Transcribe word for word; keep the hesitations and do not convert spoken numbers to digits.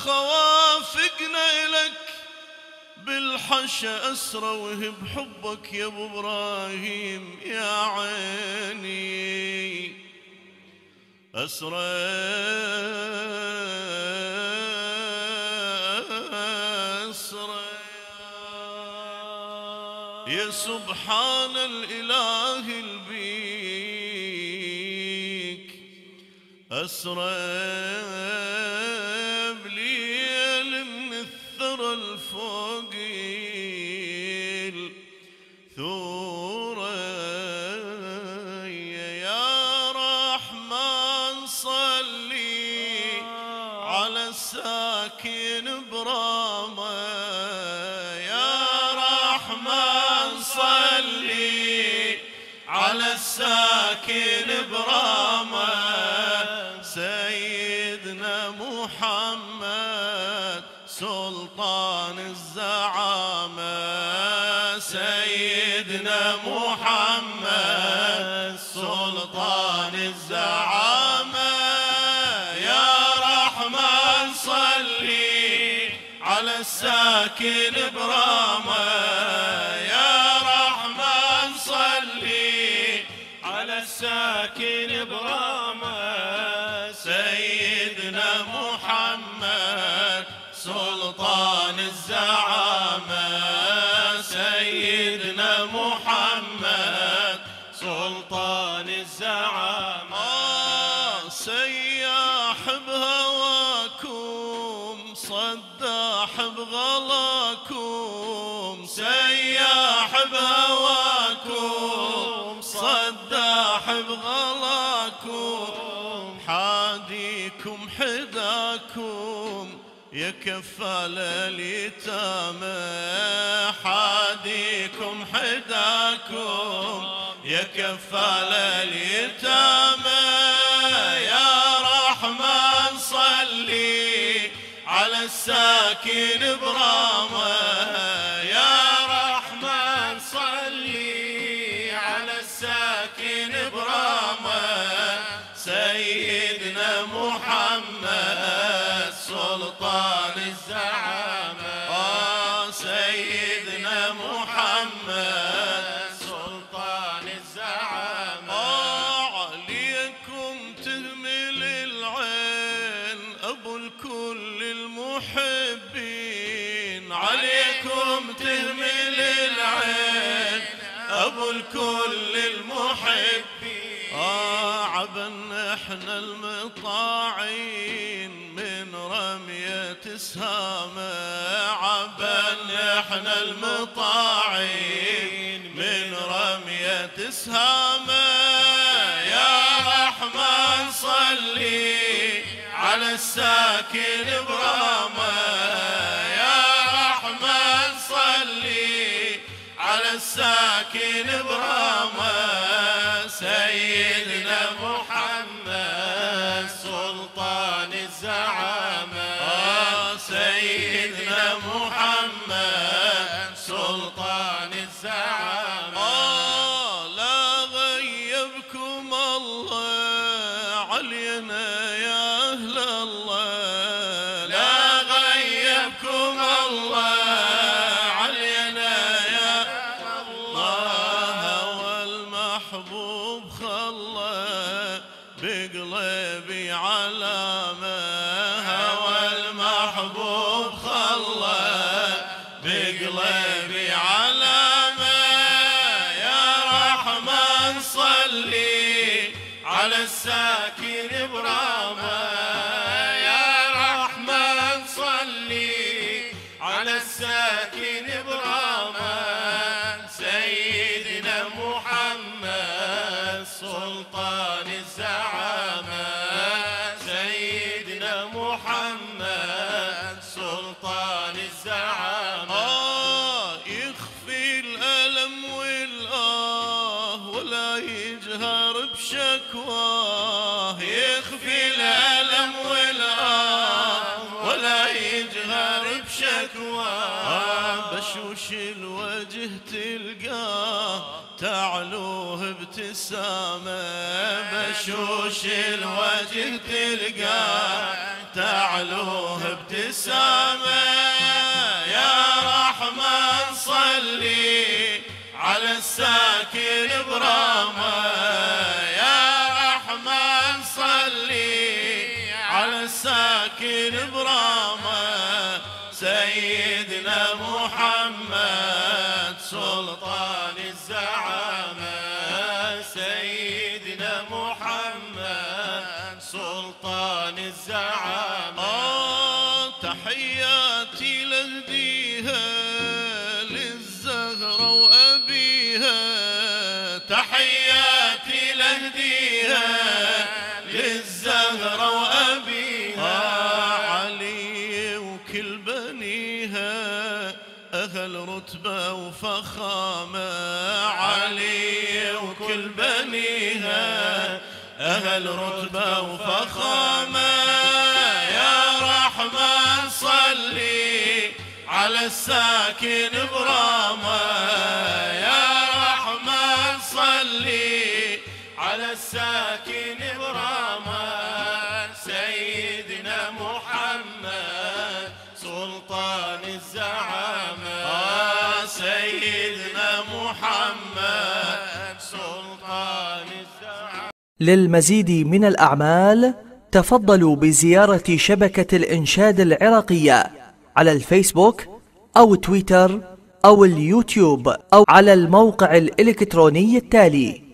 خوافقنا إلك بالحشا أسرى وهب حبك يا أبو إبراهيم يا عيني أسرى أسرى يا سبحان الإله البيك أسرى بليل من الثرى الفوقيل ثورة يا رحمن صلي على الساكن برامة يا رحمن صلي على الساكن برامة سيدنا محمد سلطان الزعامة سيدنا محمد سلطان الزعامة يا رحمن صلي على الساكن برامة يا رحمن صلي على الساكن برامة سيدنا محمد سلطان الزعامة سيدنا محمد سلطان الزعامة سياح بهواكم صداح بغلاكم سياح بهواكم صداح بغلاكم حاديكم حداكم يا كفال اليتامى حاديكم حداكم يا كفال اليتامى يا رحمن صلي على الساكن برامة يا رحمن صلي على الساكن برامة سيدنا محمد سلطان الزعامة آه سيدنا محمد سلطان الزعامة آه عليكم تهمل العين أبو الكل المحبين عليكم تهمل العين أبو الكل المحبين آه عبن احنا المطاعين من رمية سهامة عبن احنا المطاعين من رمية سهامة يا رحمن صلي على الساكن برامة يا رحمن صلي على الساكن برامة سيدنا محمد سلطان الزعامة آه سيدنا محمد سلطان الزعامة آه لا غيبكم الله علينا يا أهل الله لا غيبكم الله علينا يا الله والمحبوب خلى بقلبي علامة هوى المحبوب خلى بقلبي علامة يا رحمن صلي على الساكن برامة يا رحمن صلي على الساكن برامة سيدنا محمد سلطان الزعامة سيدنا محمد سلطان الزعامة آه يخفي الألم والآه ولا يجهر بشكواه يخفي الألم والآه ولا يجهر بشكواه بشوش الوجه تلقاه تعلوه ابتسامة بشوش الوجه تلقاه تعلوه ابتسامة. يا رحمن صلي على الساكن برامة. يا رحمن صلي على الساكن برامة. سيدنا محمد سلطان الزعامة. سيدنا محمد سلطان الزعامة. آه تحياتي لهديها للزهرة وأبيها. تحياتي لهديها للزهرة وأبيها. علي وكل بنيها أهل رتبة وفخامة. علي وكل بنيها أهل رتبة وفخامة. يا رحمن صلي على الساكن برامة. يا رحمن صلي على الساكن برامة. سيدنا محمد سلطان الزعامة. آه سيدنا محمد سلطان الزعامة. للمزيد من الأعمال تفضلوا بزيارة شبكة الإنشاد العراقية على الفيسبوك أو تويتر أو اليوتيوب أو على الموقع الإلكتروني التالي